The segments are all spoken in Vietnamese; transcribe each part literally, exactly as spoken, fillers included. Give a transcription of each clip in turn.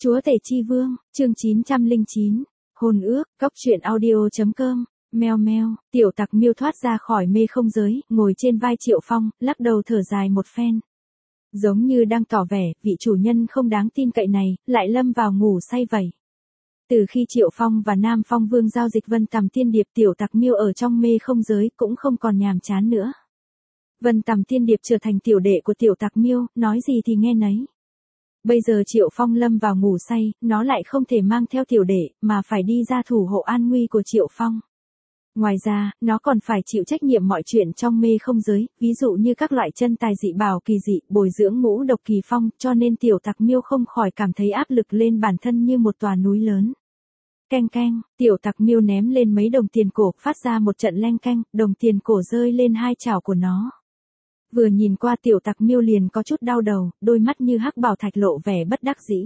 Chúa Tể Chi Vương, chương chín trăm lẻ chín, hôn ước, góc truyện audio.com, meo meo, tiểu tặc miêu thoát ra khỏi mê không giới, ngồi trên vai Triệu Phong, lắc đầu thở dài một phen. Giống như đang tỏ vẻ, vị chủ nhân không đáng tin cậy này, lại lâm vào ngủ say vậy. Từ khi Triệu Phong và Nam Phong Vương giao dịch Vân Tầm Tiên Điệp, tiểu tặc miêu ở trong mê không giới cũng không còn nhàm chán nữa. Vân Tầm Tiên Điệp trở thành tiểu đệ của tiểu tặc miêu, nói gì thì nghe nấy. Bây giờ Triệu Phong lâm vào ngủ say, nó lại không thể mang theo tiểu đệ, mà phải đi ra thủ hộ an nguy của Triệu Phong. Ngoài ra, nó còn phải chịu trách nhiệm mọi chuyện trong mê không giới, ví dụ như các loại chân tài dị bảo kỳ dị, bồi dưỡng ngũ độc kỳ phong, cho nên tiểu tặc miêu không khỏi cảm thấy áp lực lên bản thân như một tòa núi lớn. Keng keng, tiểu tặc miêu ném lên mấy đồng tiền cổ, phát ra một trận leng keng, đồng tiền cổ rơi lên hai chảo của nó. Vừa nhìn qua tiểu tặc miêu liền có chút đau đầu, đôi mắt như hắc bảo thạch lộ vẻ bất đắc dĩ.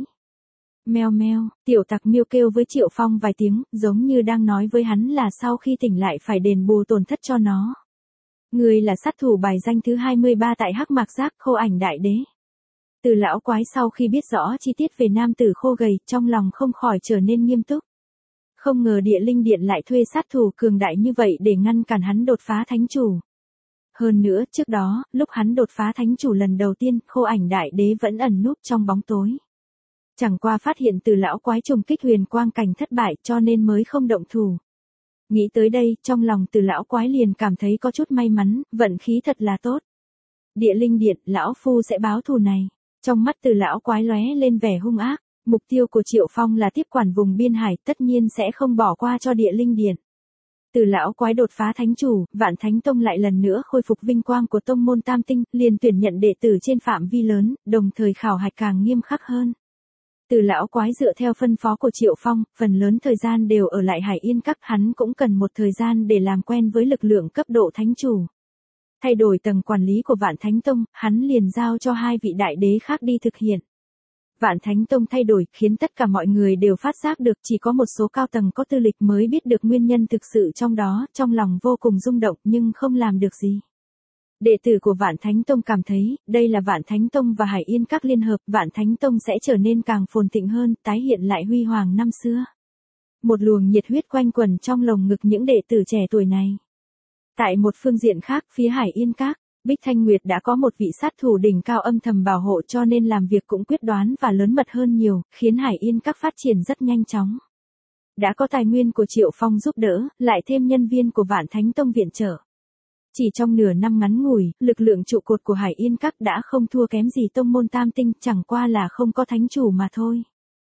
Meo meo, tiểu tặc miêu kêu với Triệu Phong vài tiếng, giống như đang nói với hắn là sau khi tỉnh lại phải đền bù tổn thất cho nó. Người là sát thủ bài danh thứ hai mươi ba tại Hắc Mạc Giác, Khô Ảnh Đại Đế. Từ lão quái sau khi biết rõ chi tiết về nam tử khô gầy, trong lòng không khỏi trở nên nghiêm túc. Không ngờ Địa Linh Điện lại thuê sát thủ cường đại như vậy để ngăn cản hắn đột phá thánh chủ. Hơn nữa, trước đó, lúc hắn đột phá thánh chủ lần đầu tiên, Khô Ảnh Đại Đế vẫn ẩn núp trong bóng tối. Chẳng qua phát hiện từ lão quái trùng kích huyền quang cảnh thất bại cho nên mới không động thủ. Nghĩ tới đây, trong lòng từ lão quái liền cảm thấy có chút may mắn, vận khí thật là tốt. Địa Linh Điện, lão phu sẽ báo thù này. Trong mắt từ lão quái lóe lên vẻ hung ác, mục tiêu của Triệu Phong là tiếp quản vùng biên hải, tất nhiên sẽ không bỏ qua cho Địa Linh Điện. Từ lão quái đột phá thánh chủ, Vạn Thánh Tông lại lần nữa khôi phục vinh quang của tông môn Tam Tinh, liền tuyển nhận đệ tử trên phạm vi lớn, đồng thời khảo hạch càng nghiêm khắc hơn. Từ lão quái dựa theo phân phó của Triệu Phong, phần lớn thời gian đều ở lại Hải Yên Các, hắn cũng cần một thời gian để làm quen với lực lượng cấp độ thánh chủ. Thay đổi tầng quản lý của Vạn Thánh Tông, hắn liền giao cho hai vị đại đế khác đi thực hiện. Vạn Thánh Tông thay đổi khiến tất cả mọi người đều phát giác được, chỉ có một số cao tầng có tư lịch mới biết được nguyên nhân thực sự trong đó, trong lòng vô cùng rung động nhưng không làm được gì. Đệ tử của Vạn Thánh Tông cảm thấy, đây là Vạn Thánh Tông và Hải Yên Các liên hợp, Vạn Thánh Tông sẽ trở nên càng phồn thịnh hơn, tái hiện lại huy hoàng năm xưa. Một luồng nhiệt huyết quanh quẩn trong lồng ngực những đệ tử trẻ tuổi này. Tại một phương diện khác, phía Hải Yên Các, Bích Thanh Nguyệt đã có một vị sát thủ đỉnh cao âm thầm bảo hộ cho nên làm việc cũng quyết đoán và lớn mật hơn nhiều, khiến Hải Yên Các phát triển rất nhanh chóng. Đã có tài nguyên của Triệu Phong giúp đỡ, lại thêm nhân viên của Vạn Thánh Tông viện trợ. Chỉ trong nửa năm ngắn ngủi, lực lượng trụ cột của Hải Yên Các đã không thua kém gì tông môn Tam Tinh, chẳng qua là không có thánh chủ mà thôi.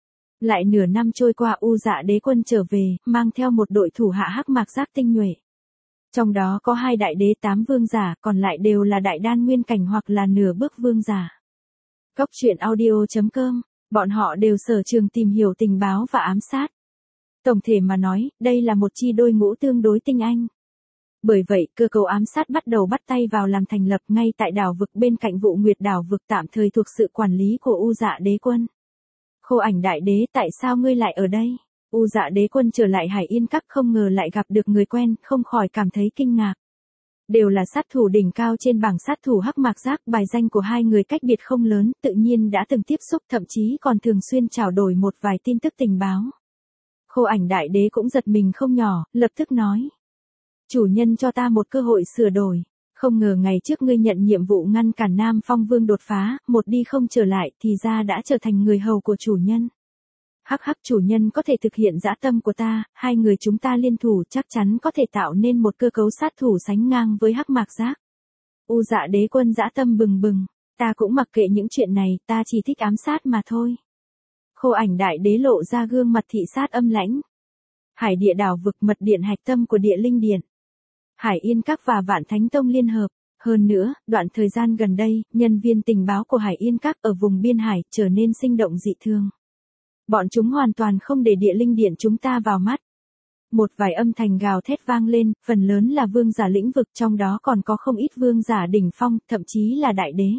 Lại nửa năm trôi qua, U Dạ Đế Quân trở về, mang theo một đội thủ hạ Hắc Mạc Giác tinh nhuệ. Trong đó có hai đại đế tám vương giả, còn lại đều là đại đan nguyên cảnh hoặc là nửa bước vương giả. Góc truyện audio.com, bọn họ đều sở trường tìm hiểu tình báo và ám sát. Tổng thể mà nói, đây là một chi đội ngũ tương đối tinh anh. Bởi vậy, cơ cấu ám sát bắt đầu bắt tay vào làm thành lập ngay tại đảo vực bên cạnh Vụ Nguyệt đảo vực tạm thời thuộc sự quản lý của U Dạ Đế Quân. Khô Ảnh Đại Đế, tại sao ngươi lại ở đây? U Dạ Đế Quân trở lại Hải Yên Các không ngờ lại gặp được người quen, không khỏi cảm thấy kinh ngạc. Đều là sát thủ đỉnh cao trên bảng sát thủ Hắc Mạc Giác, bài danh của hai người cách biệt không lớn, tự nhiên đã từng tiếp xúc, thậm chí còn thường xuyên trao đổi một vài tin tức tình báo. Khô Ảnh Đại Đế cũng giật mình không nhỏ, lập tức nói. Chủ nhân cho ta một cơ hội sửa đổi. Không ngờ ngày trước ngươi nhận nhiệm vụ ngăn cản Nam Phong Vương đột phá, một đi không trở lại thì ra đã trở thành người hầu của chủ nhân. Hắc hắc, chủ nhân có thể thực hiện dã tâm của ta, hai người chúng ta liên thủ chắc chắn có thể tạo nên một cơ cấu sát thủ sánh ngang với Hắc Mạc Giác. U Dạ Đế Quân dã tâm bừng bừng, ta cũng mặc kệ những chuyện này, ta chỉ thích ám sát mà thôi. Khô Ảnh Đại Đế lộ ra gương mặt thị sát âm lãnh. Hải Địa đảo vực, mật điện hạch tâm của Địa Linh Điện. Hải Yên Các và Vạn Thánh Tông liên hợp. Hơn nữa, đoạn thời gian gần đây, nhân viên tình báo của Hải Yên Các ở vùng biên hải trở nên sinh động dị thường. Bọn chúng hoàn toàn không để Địa Linh Điện chúng ta vào mắt. Một vài âm thanh gào thét vang lên, phần lớn là vương giả lĩnh vực, trong đó còn có không ít vương giả đỉnh phong, thậm chí là đại đế.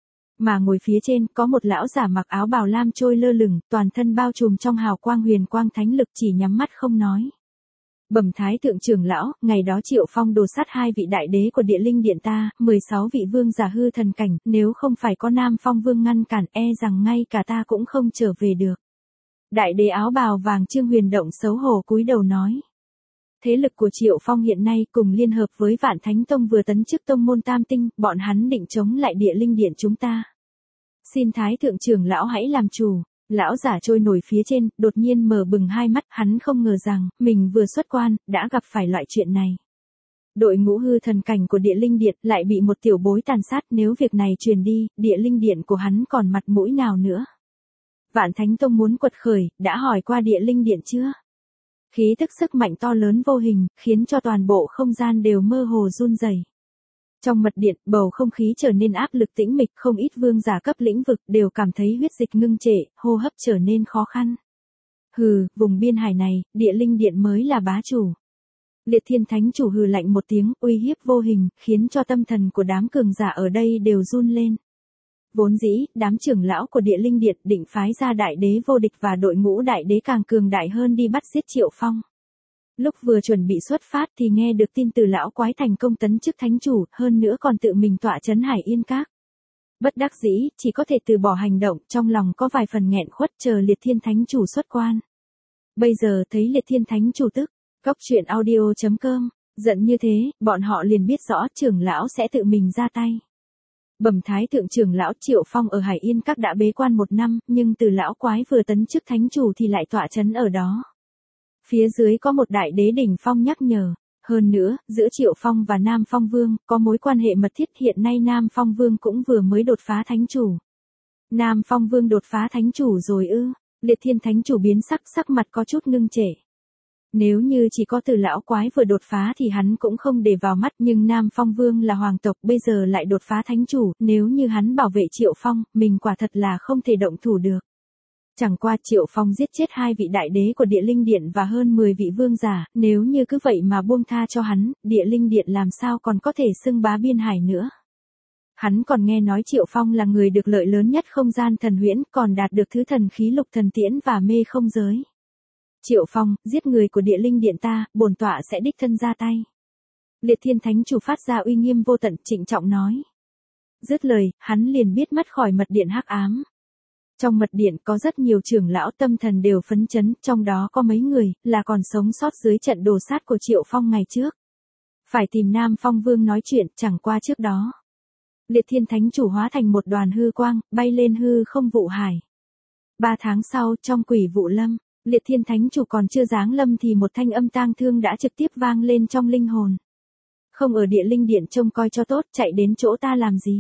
Mà ngồi phía trên, có một lão giả mặc áo bào lam trôi lơ lửng, toàn thân bao trùm trong hào quang huyền quang thánh lực, chỉ nhắm mắt không nói. Bẩm Thái Thượng trưởng lão, ngày đó Triệu Phong đồ sát hai vị đại đế của Địa Linh Điện ta, mười sáu vị vương giả hư thần cảnh, nếu không phải có Nam Phong Vương ngăn cản, e rằng ngay cả ta cũng không trở về được. Đại đế áo bào vàng Trương Huyền Động xấu hổ cúi đầu nói. Thế lực của Triệu Phong hiện nay cùng liên hợp với Vạn Thánh Tông vừa tấn chức tông môn tam tinh, bọn hắn định chống lại Địa Linh Điện chúng ta. Xin Thái Thượng trưởng lão hãy làm chủ. Lão giả trôi nổi phía trên, đột nhiên mở bừng hai mắt, hắn không ngờ rằng, mình vừa xuất quan, đã gặp phải loại chuyện này. Đội ngũ hư thần cảnh của Địa Linh Điện lại bị một tiểu bối tàn sát, nếu việc này truyền đi, Địa Linh Điện của hắn còn mặt mũi nào nữa. Vạn Thánh Tông muốn quật khởi, đã hỏi qua Địa Linh Điện chưa? Khí tức sức mạnh to lớn vô hình, khiến cho toàn bộ không gian đều mơ hồ run rẩy. Trong mật điện, bầu không khí trở nên áp lực tĩnh mịch, không ít vương giả cấp lĩnh vực đều cảm thấy huyết dịch ngưng trệ, hô hấp trở nên khó khăn. Hừ, vùng biên hải này, Địa Linh Điện mới là bá chủ. Liệt Thiên Thánh Chủ hừ lạnh một tiếng, uy hiếp vô hình, khiến cho tâm thần của đám cường giả ở đây đều run lên. Vốn dĩ, đám trưởng lão của Địa Linh Điện định phái ra đại đế vô địch và đội ngũ đại đế càng cường đại hơn đi bắt giết Triệu Phong. Lúc vừa chuẩn bị xuất phát thì nghe được tin từ lão quái thành công tấn chức thánh chủ, hơn nữa còn tự mình tọa trấn Hải Yên Các. Bất đắc dĩ, chỉ có thể từ bỏ hành động, trong lòng có vài phần nghẹn khuất chờ Liệt Thiên Thánh Chủ xuất quan. Bây giờ thấy Liệt Thiên Thánh Chủ tức, Cốc Truyện Audio chấm com, giận như thế, bọn họ liền biết rõ trưởng lão sẽ tự mình ra tay. Bẩm Thái Thượng trưởng lão Triệu Phong ở Hải Yên Các đã bế quan một năm, nhưng từ lão quái vừa tấn chức thánh chủ thì lại tọa trấn ở đó. Phía dưới có một đại đế đỉnh phong nhắc nhở, hơn nữa, giữa Triệu Phong và Nam Phong Vương, có mối quan hệ mật thiết, hiện nay Nam Phong Vương cũng vừa mới đột phá thánh chủ. Nam Phong Vương đột phá thánh chủ rồi ư? Liệt Thiên Thánh Chủ biến sắc, sắc mặt có chút ngưng trệ. Nếu như chỉ có từ lão quái vừa đột phá thì hắn cũng không để vào mắt, nhưng Nam Phong Vương là hoàng tộc bây giờ lại đột phá thánh chủ, nếu như hắn bảo vệ Triệu Phong, mình quả thật là không thể động thủ được. Chẳng qua Triệu Phong giết chết hai vị đại đế của Địa Linh Điện và hơn mười vị vương giả, nếu như cứ vậy mà buông tha cho hắn, Địa Linh Điện làm sao còn có thể xưng bá biên hải nữa. Hắn còn nghe nói Triệu Phong là người được lợi lớn nhất không gian thần huyễn, còn đạt được thứ thần khí lục thần tiễn và mê không giới. Triệu Phong, giết người của Địa Linh Điện ta, bổn tọa sẽ đích thân ra tay. Liệt Thiên Thánh Chủ phát ra uy nghiêm vô tận, trịnh trọng nói. Dứt lời, hắn liền biết mất khỏi mật điện hắc ám. Trong mật điện có rất nhiều trưởng lão tâm thần đều phấn chấn, trong đó có mấy người là còn sống sót dưới trận đồ sát của Triệu Phong ngày trước. Phải tìm Nam Phong Vương nói chuyện, chẳng qua trước đó. Liệt Thiên Thánh Chủ hóa thành một đoàn hư quang, bay lên hư không vụ hải. Ba tháng sau, trong quỷ vụ lâm, Liệt Thiên Thánh Chủ còn chưa giáng lâm thì một thanh âm tang thương đã trực tiếp vang lên trong linh hồn. Không ở Địa Linh Điện trông coi cho tốt, chạy đến chỗ ta làm gì?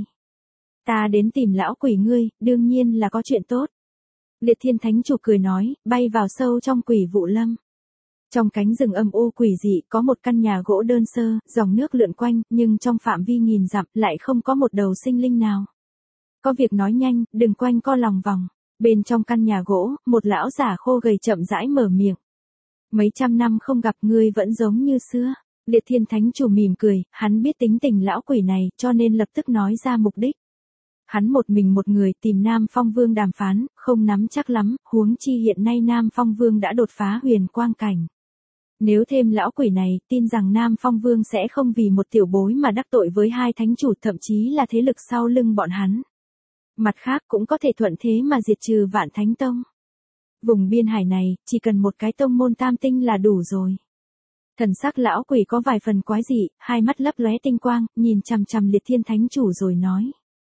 Ta đến tìm lão quỷ ngươi, đương nhiên là có chuyện tốt. Liệt Thiên Thánh Chủ cười nói, bay vào sâu trong quỷ vụ lâm. Trong cánh rừng âm u quỷ dị có một căn nhà gỗ đơn sơ, dòng nước lượn quanh, nhưng trong phạm vi nghìn dặm lại không có một đầu sinh linh nào. Có việc nói nhanh, đừng quanh co lòng vòng. Bên trong căn nhà gỗ, một lão già khô gầy chậm rãi mở miệng. Mấy trăm năm không gặp ngươi vẫn giống như xưa. Liệt Thiên Thánh Chủ mỉm cười, hắn biết tính tình lão quỷ này, cho nên lập tức nói ra mục đích. Hắn một mình một người tìm Nam Phong Vương đàm phán, không nắm chắc lắm, huống chi hiện nay Nam Phong Vương đã đột phá huyền quang cảnh. Nếu thêm lão quỷ này, tin rằng Nam Phong Vương sẽ không vì một tiểu bối mà đắc tội với hai thánh chủ, thậm chí là thế lực sau lưng bọn hắn. Mặt khác cũng có thể thuận thế mà diệt trừ Vạn Thánh Tông. Vùng biên hải này, chỉ cần một cái tông môn tam tinh là đủ rồi. Thần sắc lão quỷ có vài phần quái dị, hai mắt lấp lóe tinh quang, nhìn chằm chằm Liệt Thiên Thánh Chủ rồi nói.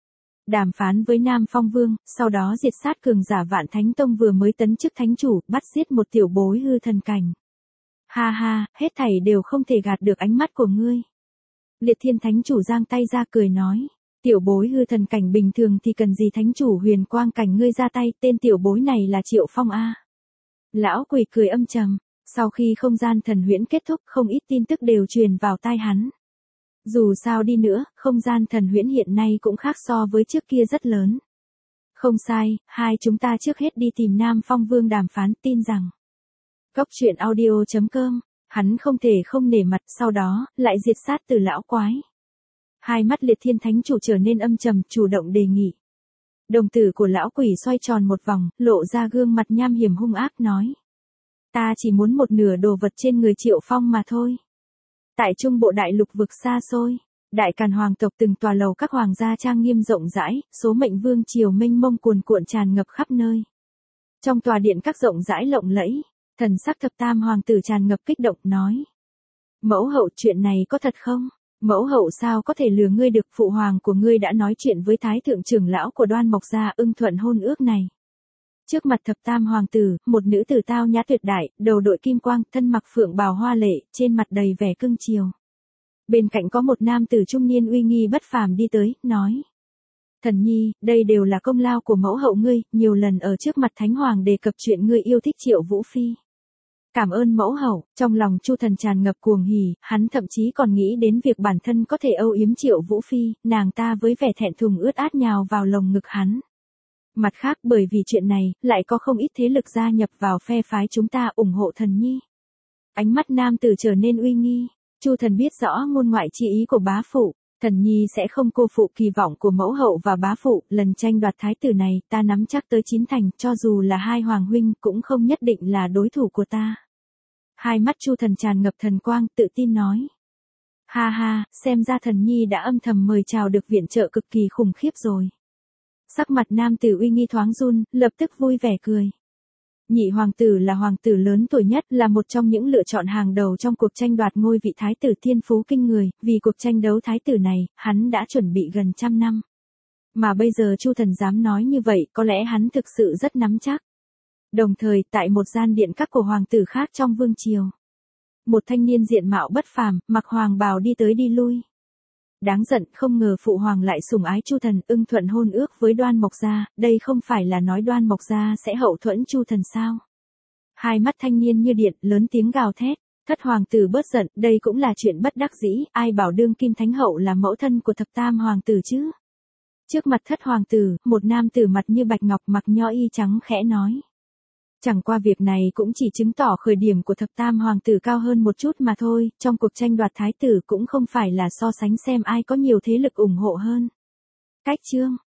Đàm phán với Nam Phong Vương, sau đó diệt sát cường giả Vạn Thánh Tông vừa mới tấn chức thánh chủ, bắt giết một tiểu bối hư thần cảnh. Ha ha, hết thảy đều không thể gạt được ánh mắt của ngươi. Liệt Thiên Thánh Chủ giang tay ra cười nói. Tiểu bối hư thần cảnh bình thường thì cần gì thánh chủ huyền quang cảnh ngươi ra tay, tên tiểu bối này là Triệu Phong a. Lão quỷ cười âm trầm, sau khi không gian thần huyễn kết thúc không ít tin tức đều truyền vào tai hắn. Dù sao đi nữa, không gian thần huyễn hiện nay cũng khác so với trước kia rất lớn. Không sai, hai chúng ta trước hết đi tìm Nam Phong Vương đàm phán, tin rằng. Cốc Truyện Audio chấm com, hắn không thể không nể mặt, sau đó, lại diệt sát từ lão quái. Hai mắt Liệt Thiên Thánh Chủ trở nên âm trầm, chủ động đề nghị. Đồng tử của lão quỷ xoay tròn một vòng, lộ ra gương mặt nham hiểm hung ác nói. Ta chỉ muốn một nửa đồ vật trên người Triệu Phong mà thôi. Tại trung bộ đại lục vực xa xôi, Đại Càn hoàng tộc từng tòa lầu các hoàng gia trang nghiêm rộng rãi, số mệnh vương triều mênh mông cuồn cuộn tràn ngập khắp nơi. Trong tòa điện các rộng rãi lộng lẫy, thần sắc thập tam hoàng tử tràn ngập kích động nói. Mẫu hậu, chuyện này có thật không? Mẫu hậu sao có thể lừa ngươi được, phụ hoàng của ngươi đã nói chuyện với thái thượng trưởng lão của Đoan Mộc gia ưng thuận hôn ước này. Trước mặt thập tam hoàng tử, một nữ tử tao nhã tuyệt đại, đầu đội kim quang, thân mặc phượng bào hoa lệ, trên mặt đầy vẻ cưng chiều. Bên cạnh có một nam tử trung niên uy nghi bất phàm đi tới, nói. Thần nhi, đây đều là công lao của mẫu hậu ngươi, nhiều lần ở trước mặt thánh hoàng đề cập chuyện ngươi yêu thích Triệu Vũ Phi. Cảm ơn mẫu hậu, trong lòng Chu Thần tràn ngập cuồng hỉ, hắn thậm chí còn nghĩ đến việc bản thân có thể âu yếm Triệu Vũ Phi, nàng ta với vẻ thẹn thùng ướt át nhào vào lồng ngực hắn. Mặt khác, bởi vì chuyện này, lại có không ít thế lực gia nhập vào phe phái chúng ta ủng hộ thần nhi. Ánh mắt nam tử trở nên uy nghi, Chu Thần biết rõ ngôn ngoại chi ý của bá phụ, thần nhi sẽ không cô phụ kỳ vọng của mẫu hậu và bá phụ, lần tranh đoạt thái tử này, ta nắm chắc tới chín thành, cho dù là hai hoàng huynh cũng không nhất định là đối thủ của ta. Hai mắt Chu Thần tràn ngập thần quang, tự tin nói. Ha ha, xem ra thần nhi đã âm thầm mời chào được viện trợ cực kỳ khủng khiếp rồi. Sắc mặt nam tử uy nghi thoáng run, lập tức vui vẻ cười. Nhị hoàng tử là hoàng tử lớn tuổi nhất, là một trong những lựa chọn hàng đầu trong cuộc tranh đoạt ngôi vị thái tử thiên phú kinh người, vì cuộc tranh đấu thái tử này, hắn đã chuẩn bị gần trăm năm. Mà bây giờ Chu Thần dám nói như vậy, có lẽ hắn thực sự rất nắm chắc. Đồng thời, tại một gian điện các của hoàng tử khác trong vương triều, một thanh niên diện mạo bất phàm, mặc hoàng bào đi tới đi lui. Đáng giận, không ngờ phụ hoàng lại sủng ái Chu Thần, ưng thuận hôn ước với Đoan Mộc gia, đây không phải là nói Đoan Mộc gia sẽ hậu thuẫn Chu Thần sao? Hai mắt thanh niên như điện, lớn tiếng gào thét, thất hoàng tử bớt giận, đây cũng là chuyện bất đắc dĩ, ai bảo đương kim thánh hậu là mẫu thân của thập tam hoàng tử chứ? Trước mặt thất hoàng tử, một nam tử mặt như bạch ngọc mặc nho y trắng khẽ nói. Chẳng qua việc này cũng chỉ chứng tỏ khởi điểm của thập tam hoàng tử cao hơn một chút mà thôi, trong cuộc tranh đoạt thái tử cũng không phải là so sánh xem ai có nhiều thế lực ủng hộ hơn. Cách chương